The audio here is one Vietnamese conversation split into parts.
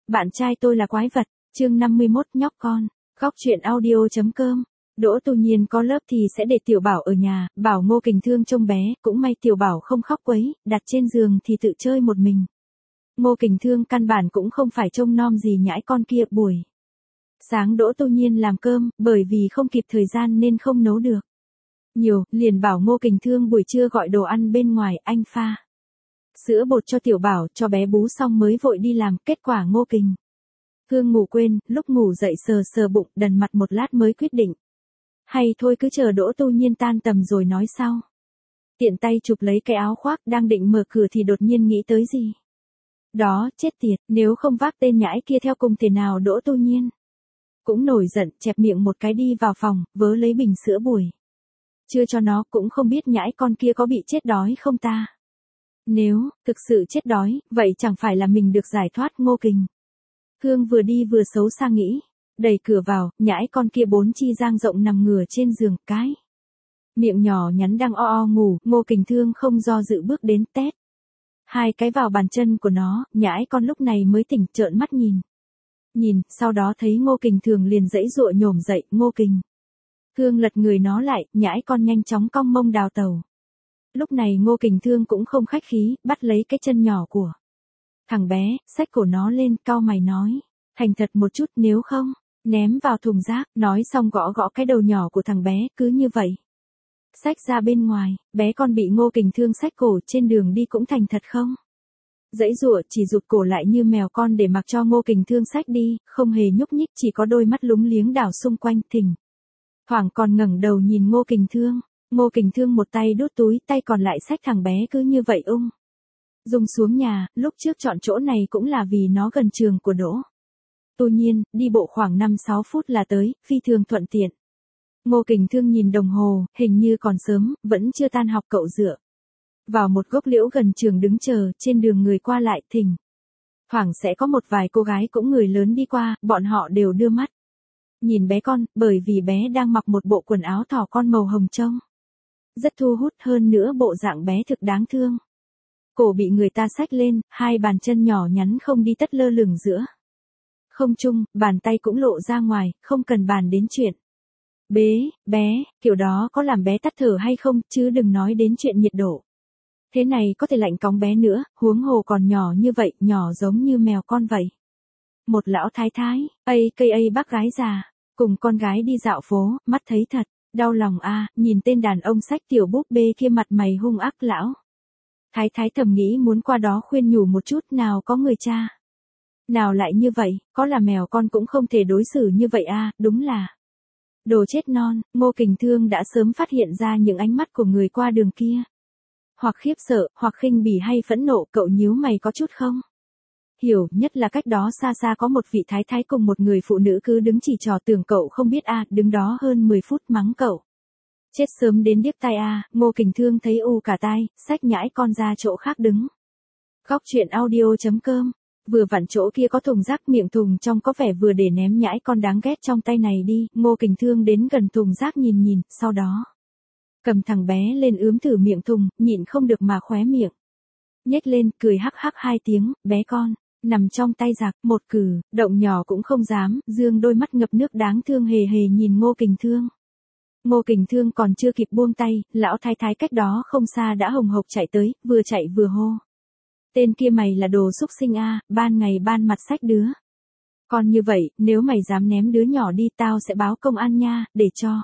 Bạn trai tôi là quái vật, chương 51 nhóc con, góc chuyện audio.com. Đỗ Tu Nhiên có lớp thì sẽ để Tiểu Bảo ở nhà, bảo Ngô Kình Thương trông bé, cũng may Tiểu Bảo không khóc quấy, đặt trên giường thì tự chơi một mình. Ngô Kình Thương căn bản cũng không phải trông nom gì nhãi con kia. Buổi sáng Đỗ Tu Nhiên làm cơm, bởi vì không kịp thời gian nên không nấu được nhiều, liền bảo Ngô Kình Thương buổi trưa gọi đồ ăn bên ngoài, anh pha sữa bột cho Tiểu Bảo, cho bé bú xong mới vội đi làm. Kết quả Ngô Kình Thương ngủ quên, lúc ngủ dậy sờ sờ bụng, đần mặt một lát mới quyết định. Hay thôi cứ chờ Đỗ Tu Nhiên tan tầm rồi nói sau. Tiện tay chụp lấy cái áo khoác đang định mở cửa thì đột nhiên nghĩ tới gì. Đó, chết tiệt, nếu không vác tên nhãi kia theo cùng thế nào. Đỗ Tu Nhiên cũng nổi giận, chẹp miệng một cái đi vào phòng, vớ lấy bình sữa buổi chưa cho nó, cũng không biết nhãi con kia có bị chết đói không ta. Nếu thực sự chết đói, vậy chẳng phải là mình được giải thoát. Ngô Kình Thương vừa đi vừa xấu xa nghĩ, đẩy cửa vào, nhãi con kia bốn chi dang rộng nằm ngửa trên giường, cái miệng nhỏ nhắn đang o ngủ. Ngô Kình Thương không do dự bước đến, tét hai cái vào bàn chân của nó, nhãi con lúc này mới tỉnh, trợn mắt nhìn, sau đó thấy Ngô Kình Thương liền giãy giụa nhổm dậy. Ngô Kình Thương lật người nó lại, nhãi con nhanh chóng cong mông đào tàu. Lúc này Ngô Kình Thương cũng không khách khí, bắt lấy cái chân nhỏ của thằng bé, xách cổ nó lên, cau mày nói, thành thật một chút, nếu không ném vào thùng rác. Nói xong gõ gõ cái đầu nhỏ của thằng bé, cứ như vậy xách ra bên ngoài. Bé con bị Ngô Kình Thương xách cổ trên đường đi cũng thành thật không giãy giụa, chỉ rụt cổ lại như mèo con để mặc cho Ngô Kình Thương xách đi, không hề nhúc nhích, chỉ có đôi mắt lúng liếng đảo xung quanh, thỉnh thoảng còn ngẩng đầu nhìn Ngô Kình Thương. Ngô Kình Thương một tay đút túi, tay còn lại xách thằng bé cứ như vậy dung xuống nhà. Lúc trước chọn chỗ này cũng là vì nó gần trường của Đỗ Tu Nhiên, đi bộ khoảng 5-6 phút là tới, phi thường thuận tiện. Ngô Kình Thương nhìn đồng hồ, hình như còn sớm, vẫn chưa tan học. Cậu dựa vào một gốc liễu gần trường đứng chờ, trên đường người qua lại, thỉnh thoảng sẽ có một vài cô gái cũng người lớn đi qua, bọn họ đều đưa mắt nhìn bé con, bởi vì bé đang mặc một bộ quần áo thỏ con màu hồng trông rất thu hút, hơn nữa bộ dạng bé thực đáng thương. Cổ bị người ta xách lên, hai bàn chân nhỏ nhắn không đi tất lơ lửng giữa không trung, bàn tay cũng lộ ra ngoài, không cần bàn đến chuyện bé, kiểu đó có làm bé tắt thở hay không, chứ đừng nói đến chuyện nhiệt độ. Thế này có thể lạnh cóng bé nữa, huống hồ còn nhỏ như vậy, nhỏ giống như mèo con vậy. Một lão thái thái, aka bác gái già, cùng con gái đi dạo phố, mắt thấy thật đau lòng a, nhìn tên đàn ông xách tiểu búp bê kia mặt mày hung ác. Lão thái thái thầm nghĩ muốn qua đó khuyên nhủ một chút, nào có người cha nào lại như vậy, có là mèo con cũng không thể đối xử như vậy a, đúng là đồ chết non. Ngô Kình Thương đã sớm phát hiện ra những ánh mắt của người qua đường kia, hoặc khiếp sợ, hoặc khinh bỉ hay phẫn nộ. Cậu nhíu mày, có chút không hiểu, nhất là cách đó xa xa có một vị thái thái cùng một người phụ nữ cứ đứng chỉ trò, tưởng cậu không biết a, đứng đó hơn 10 phút mắng cậu chết sớm đến điếc tai a. Ngô Kình Thương thấy u cả tai, xách nhãi con ra chỗ khác đứng. Góc chuyện audio.com. Vừa vặn chỗ kia có thùng rác, miệng thùng trong có vẻ vừa để ném nhãi con đáng ghét trong tay này đi. Ngô Kình Thương đến gần thùng rác nhìn, sau đó cầm thằng bé lên ướm thử miệng thùng, nhịn không được mà khóe miệng nhếch lên, cười hắc hắc 2 tiếng. Bé con nằm trong tay giặc, một cử động nhỏ cũng không dám, dương đôi mắt ngập nước đáng thương hề hề nhìn Ngô Kình Thương. Ngô Kình Thương còn chưa kịp buông tay, lão thái thái cách đó không xa đã hồng hộc chạy tới, vừa chạy vừa hô, tên kia mày là đồ xúc sinh a, ban ngày ban mặt xách đứa con như vậy, nếu mày dám ném đứa nhỏ đi tao sẽ báo công an nha, để cho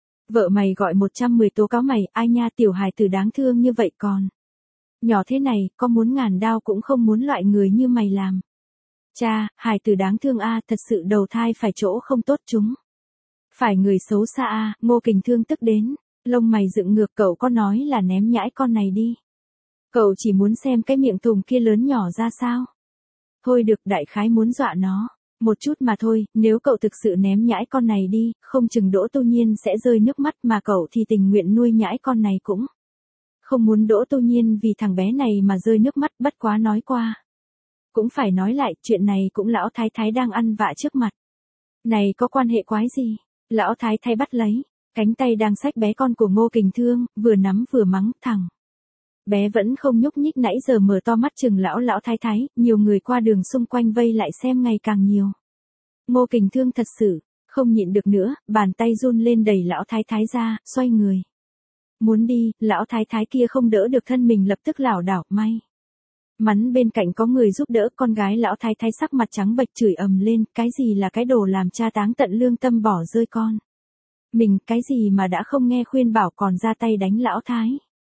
vợ mày gọi 110 tố cáo mày. Ai nha, tiểu hài tử đáng thương như vậy còn nhỏ thế này, có muốn ngàn đao cũng không muốn loại người như mày làm cha. Hài tử đáng thương a, thật sự đầu thai phải chỗ không tốt, chúng phải người xấu xa a. Ngô Kình Thương tức đến lông mày dựng ngược, cậu có nói là ném nhãi con này đi, cậu chỉ muốn xem cái miệng thùng kia lớn nhỏ ra sao. Thôi được, đại khái muốn dọa nó một chút mà thôi. Nếu cậu thực sự ném nhãi con này đi, không chừng Đỗ Tu Nhiên sẽ rơi nước mắt, mà cậu thì tình nguyện nuôi nhãi con này cũng không muốn Đỗ Tu Nhiên vì thằng bé này mà rơi nước mắt. Bất quá nói qua cũng phải nói lại, chuyện này cũng lão thái thái đang ăn vạ trước mặt này có quan hệ quái gì. Lão thái thái bắt lấy cánh tay đang xách bé con của Ngô Kình Thương, vừa nắm vừa mắng, thằng Bé vẫn không nhúc nhích nãy giờ mở to mắt chừng lão thái thái, nhiều người qua đường xung quanh vây lại xem ngày càng nhiều. Ngô Kình Thương thật sự, không nhịn được nữa, bàn tay run lên đẩy lão thái thái ra, xoay người. Muốn đi, lão thái thái kia không đỡ được thân mình lập tức lảo đảo, may mắn bên cạnh có người giúp đỡ. Con gái lão thái thái sắc mặt trắng bệch chửi ầm lên, cái gì là cái đồ làm cha táng tận lương tâm bỏ rơi con. Mình cái gì mà đã không nghe khuyên bảo còn ra tay đánh lão thái.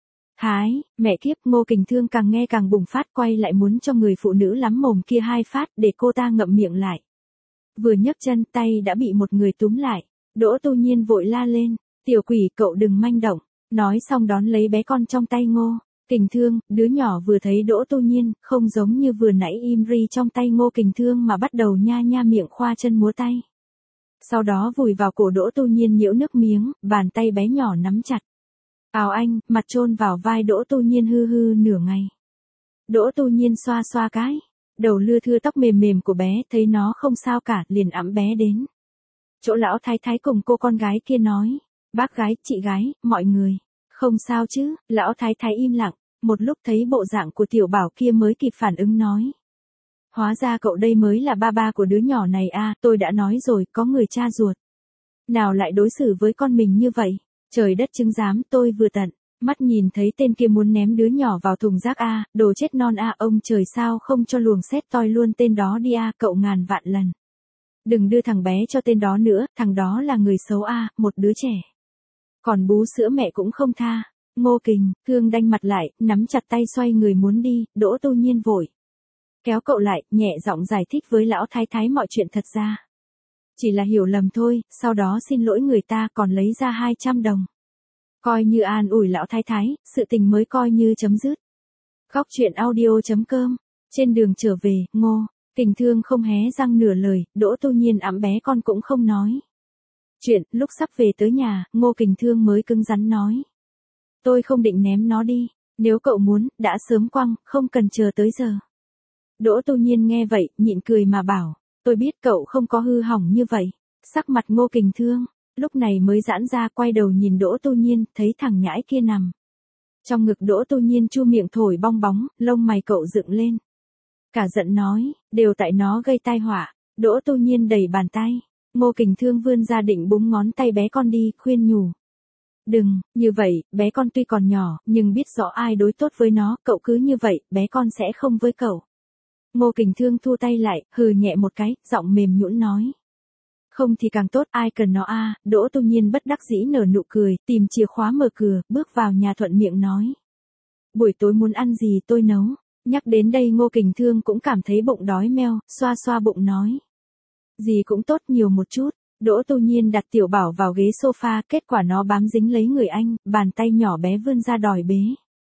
Mẹ kiếp. Ngô Kình Thương càng nghe càng bùng phát, quay lại muốn cho người phụ nữ lắm mồm kia 2 phát để cô ta ngậm miệng lại. Vừa nhấc chân tay đã bị một người túm lại. Đỗ Tu Nhiên vội la lên, tiểu quỷ cậu đừng manh động. Nói xong đón lấy bé con trong tay Ngô Kình Thương. Đứa nhỏ vừa thấy Đỗ Tu Nhiên, không giống như vừa nãy im ri trong tay Ngô Kình Thương mà bắt đầu nha nha miệng khoa chân múa tay. Sau đó vùi vào cổ Đỗ Tu Nhiên nhiễu nước miếng, bàn tay bé nhỏ nắm chặt. Ào anh, mặt chôn vào vai Đỗ Tu Nhiên hư hư nửa ngày. Đỗ Tu Nhiên xoa xoa cái đầu lưa thưa tóc mềm mềm của bé, thấy nó không sao cả, liền ẵm bé đến chỗ lão thái thái cùng cô con gái kia nói, bác gái, chị gái, mọi người, không sao chứ. Lão thái thái im lặng, một lúc thấy bộ dạng của tiểu bảo kia mới kịp phản ứng nói. Hóa ra cậu đây mới là ba của đứa nhỏ này à, tôi đã nói rồi, có người cha ruột. Nào lại đối xử với con mình như vậy, trời đất chứng giám. Tôi vừa tận mắt nhìn thấy tên kia muốn ném đứa nhỏ vào thùng rác a, đồ chết non a, ông trời sao không cho luồng xét toi luôn tên đó đi a, cậu ngàn vạn lần đừng đưa thằng bé cho tên đó nữa, thằng đó là người xấu a, một đứa trẻ còn bú sữa mẹ cũng không tha. Ngô Kình Thương đanh mặt lại, nắm chặt tay xoay người muốn đi. Đỗ Tu Nhiên vội kéo cậu lại, nhẹ giọng giải thích với lão thái thái mọi chuyện thật ra chỉ là hiểu lầm thôi, sau đó xin lỗi người ta còn lấy ra 200 đồng. Coi như an ủi lão thái thái, sự tình mới coi như chấm dứt. Góc truyện audio.com. Trên đường trở về, Ngô Kình Thương không hé răng nửa lời, Đỗ Tu Nhiên ẵm bé con cũng không nói chuyện. Lúc sắp về tới nhà, Ngô Kình Thương mới cứng rắn nói. Tôi không định ném nó đi, nếu cậu muốn, đã sớm quăng, không cần chờ tới giờ. Đỗ Tu Nhiên nghe vậy, nhịn cười mà bảo, tôi biết cậu không có hư hỏng như vậy. Sắc mặt Ngô Kình Thương lúc này mới giãn ra, quay đầu nhìn Đỗ Tu Nhiên, thấy thằng nhãi kia nằm trong ngực Đỗ Tu Nhiên chu miệng thổi bong bóng, lông mày cậu dựng lên. Cả giận nói, đều tại nó gây tai họa. Đỗ Tu Nhiên đẩy bàn tay, Ngô Kình Thương vươn ra định búng ngón tay bé con đi, khuyên nhủ. Đừng, như vậy, bé con tuy còn nhỏ, nhưng biết rõ ai đối tốt với nó, cậu cứ như vậy, bé con sẽ không với cậu. Ngô Kình Thương thu tay lại, hừ nhẹ một cái, giọng mềm nhũn nói. Không thì càng tốt, ai cần nó a. Đỗ Tu Nhiên bất đắc dĩ nở nụ cười, tìm chìa khóa mở cửa, bước vào nhà thuận miệng nói. Buổi tối muốn ăn gì tôi nấu. Nhắc đến đây Ngô Kình Thương cũng cảm thấy bụng đói meo, xoa xoa bụng nói. Gì cũng tốt, nhiều một chút. Đỗ Tu Nhiên đặt tiểu bảo vào ghế sofa, kết quả nó bám dính lấy người anh, bàn tay nhỏ bé vươn ra đòi bế.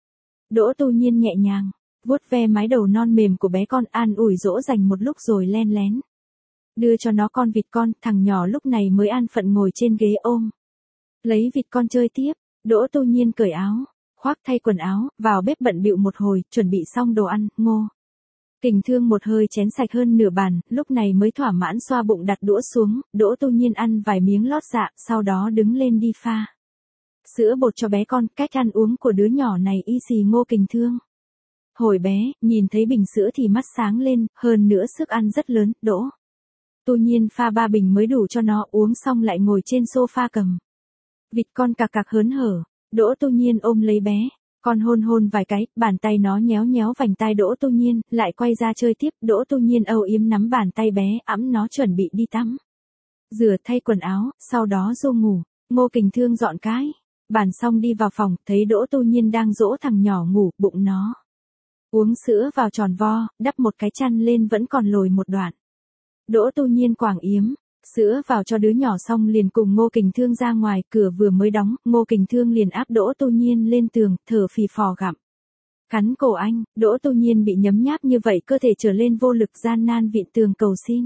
Đỗ Tu Nhiên nhẹ nhàng vuốt ve mái đầu non mềm của bé con, an ủi dỗ dành một lúc rồi len lén đưa cho nó con vịt con. Thằng nhỏ lúc này mới an phận ngồi trên ghế ôm lấy vịt con chơi tiếp. Đỗ Tu Nhiên cởi áo, khoác thay quần áo, vào bếp bận bịu một hồi, chuẩn bị xong đồ ăn. Ngô Kình Thương một hơi chén sạch hơn nửa bàn, lúc này mới thỏa mãn xoa bụng đặt đũa xuống. Đỗ Tu Nhiên ăn vài miếng lót dạ, sau đó đứng lên đi pha sữa bột cho bé con. Cách ăn uống của đứa nhỏ này y xì Ngô Kình Thương. Hồi bé, nhìn thấy bình sữa thì mắt sáng lên, hơn nữa sức ăn rất lớn. Đỗ Tu Nhiên pha 3 bình mới đủ cho nó, uống xong lại ngồi trên sofa cầm vịt con cạc cạc hớn hở. Đỗ Tu Nhiên ôm lấy bé con hôn hôn vài cái, bàn tay nó nhéo nhéo vành tai Đỗ Tu Nhiên, lại quay ra chơi tiếp. Đỗ Tu Nhiên âu yếm nắm bàn tay bé, ẵm nó chuẩn bị đi tắm rửa thay quần áo, sau đó du ngủ. Ngô Kình Thương dọn cái bàn xong đi vào phòng, thấy Đỗ Tu Nhiên đang dỗ thằng nhỏ ngủ, bụng nó uống sữa vào tròn vo, đắp một cái chăn lên vẫn còn lồi một đoạn. Đỗ Tu Nhiên quàng yếm sữa vào cho đứa nhỏ xong liền cùng Ngô Kình Thương ra ngoài. Cửa vừa mới đóng, Ngô Kình Thương liền áp Đỗ Tu Nhiên lên tường, thở phì phò gặm cắn cổ anh. Đỗ Tu Nhiên bị nhấm nháp như vậy, cơ thể trở lên vô lực, gian nan vịn tường cầu xin.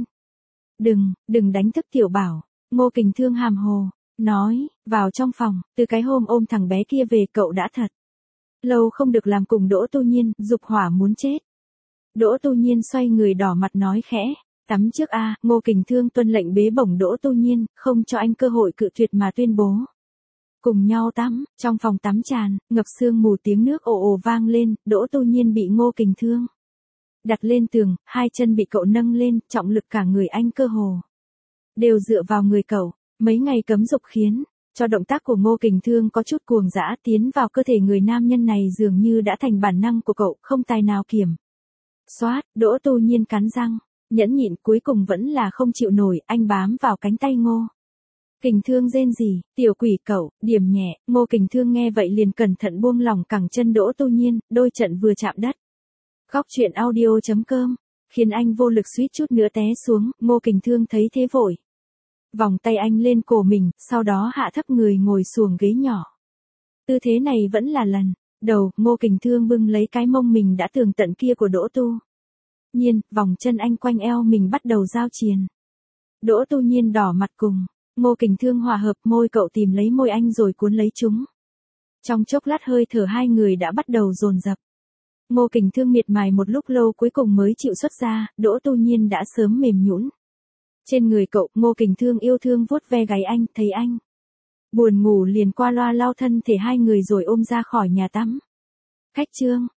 Đừng đánh thức tiểu bảo. Ngô Kình Thương hàm hồ nói. Vào trong phòng, từ cái hôm ôm thằng bé kia về, cậu đã thật lâu không được làm cùng Đỗ Tu Nhiên, dục hỏa muốn chết. Đỗ Tu Nhiên xoay người đỏ mặt nói khẽ. Tắm trước a. Ngô Kình Thương tuân lệnh bế bổng Đỗ Tu Nhiên, không cho anh cơ hội cự tuyệt mà tuyên bố. Cùng nhau tắm, trong phòng tắm tràn, ngập sương mù tiếng nước ồ ồ vang lên, Đỗ Tu Nhiên bị Ngô Kình Thương đặt lên tường, hai chân bị cậu nâng lên, trọng lực cả người anh cơ hồ đều dựa vào người cậu. Mấy ngày cấm dục khiến cho động tác của Ngô Kình Thương có chút cuồng dã tiến vào cơ thể người nam nhân này dường như đã thành bản năng của cậu, không tài nào kiểm soát. Đỗ Tu Nhiên cắn răng, nhẫn nhịn cuối cùng vẫn là không chịu nổi, anh bám vào cánh tay Ngô Kình Thương rên rỉ, tiểu quỷ cậu, điểm nhẹ. Ngô Kình Thương nghe vậy liền cẩn thận buông lỏng cẳng chân Đỗ Tu Nhiên, đôi trận vừa chạm đất. Góc truyện audio.com, khiến anh vô lực suýt chút nữa té xuống. Ngô Kình Thương thấy thế vội vòng tay anh lên cổ mình, sau đó hạ thấp người ngồi xuồng ghế nhỏ. Tư thế này vẫn là lần đầu Ngô Kình Thương bưng lấy cái mông mình đã tường tận kia của Đỗ Tu Nhiên, vòng chân anh quanh eo mình bắt đầu giao triền. Đỗ Tu Nhiên đỏ mặt cùng Ngô Kình Thương hòa hợp, môi cậu tìm lấy môi anh rồi cuốn lấy chúng. Trong chốc lát hơi thở hai người đã bắt đầu dồn dập. Ngô Kình Thương miệt mài một lúc lâu cuối cùng mới chịu xuất ra, Đỗ Tu Nhiên đã sớm mềm nhũn trên người cậu. Ngô Kình Thương yêu thương vuốt ve gáy anh, thấy anh buồn ngủ liền qua loa lau thân thể hai người rồi ôm ra khỏi nhà tắm. Khách chương